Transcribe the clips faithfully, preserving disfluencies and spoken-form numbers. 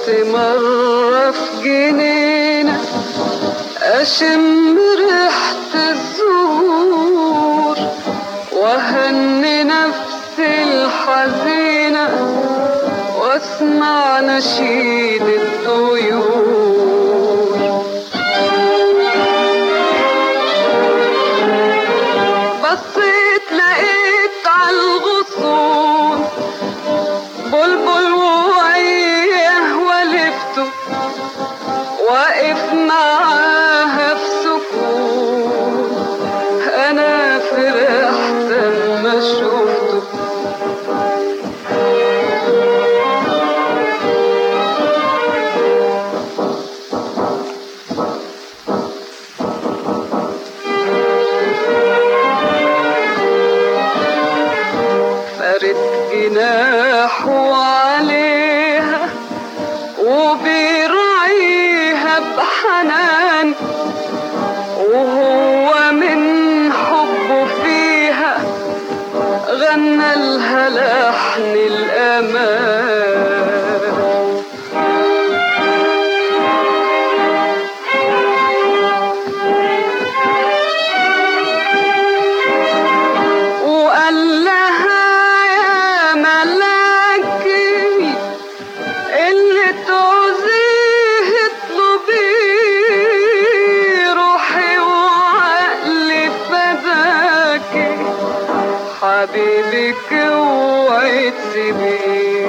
مرة في جنينة أشم ريحة الزهور وأهني نفسي الحزينة وأسمع نشيد الطيور. بصيت لقيت عالغصون بلبل وعيه ولفته واقف معاها في سكون. انا فرحت لما شفته فرد جناحه عليها وبيراعيها بحنان وهو من حبه فيها غنى لها لحن الأمان. وقال لها يا ملاكي اللي تعوزيه اطلبيه روحي وعقلي فداكي حبيبك اوعي تسيبيه.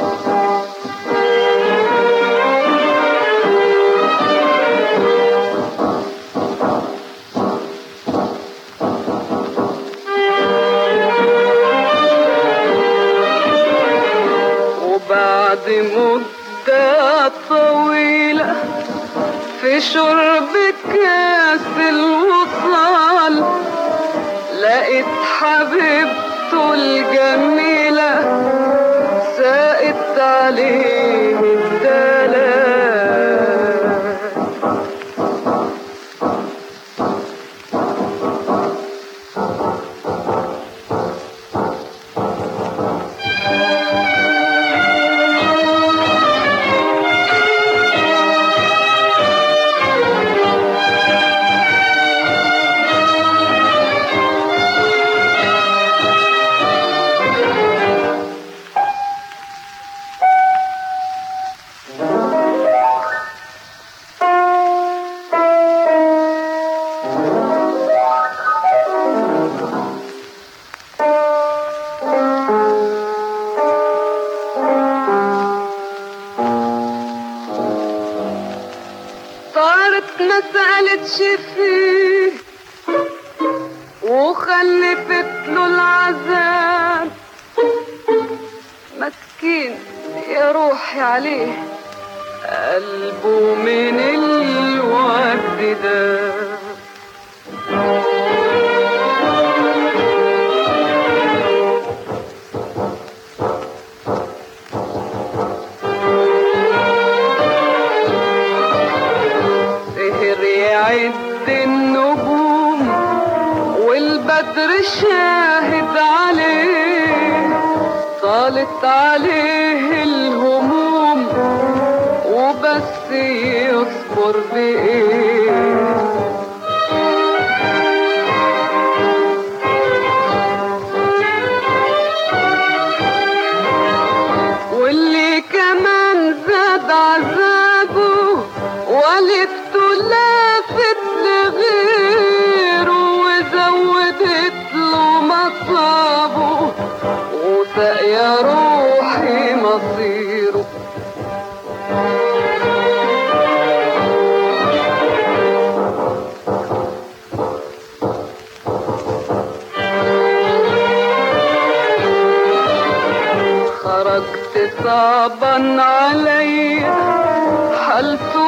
وبعد مدة طويلة في شرب كاس الوصال لقيت حبيبته الجميلة ساقت عليه الدلال. طارت ما سألتش فيه وخلفت له العذاب. مسكين يا روحي عليه قلبه من الوجد ده. يعد النجوم والبدر شاهد عليه طالت عليه الهموم وبس يصبر بإيه. واللي كمان زاد عذابه ولفته لافت لغيره وزودت له مصابه وساق يا روحي مصيره. خرجت صعبا عليا حالته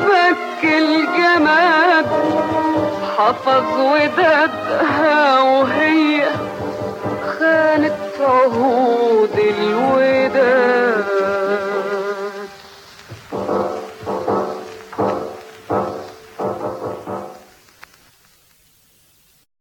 تبكي الجماد حفظ ودادها وهي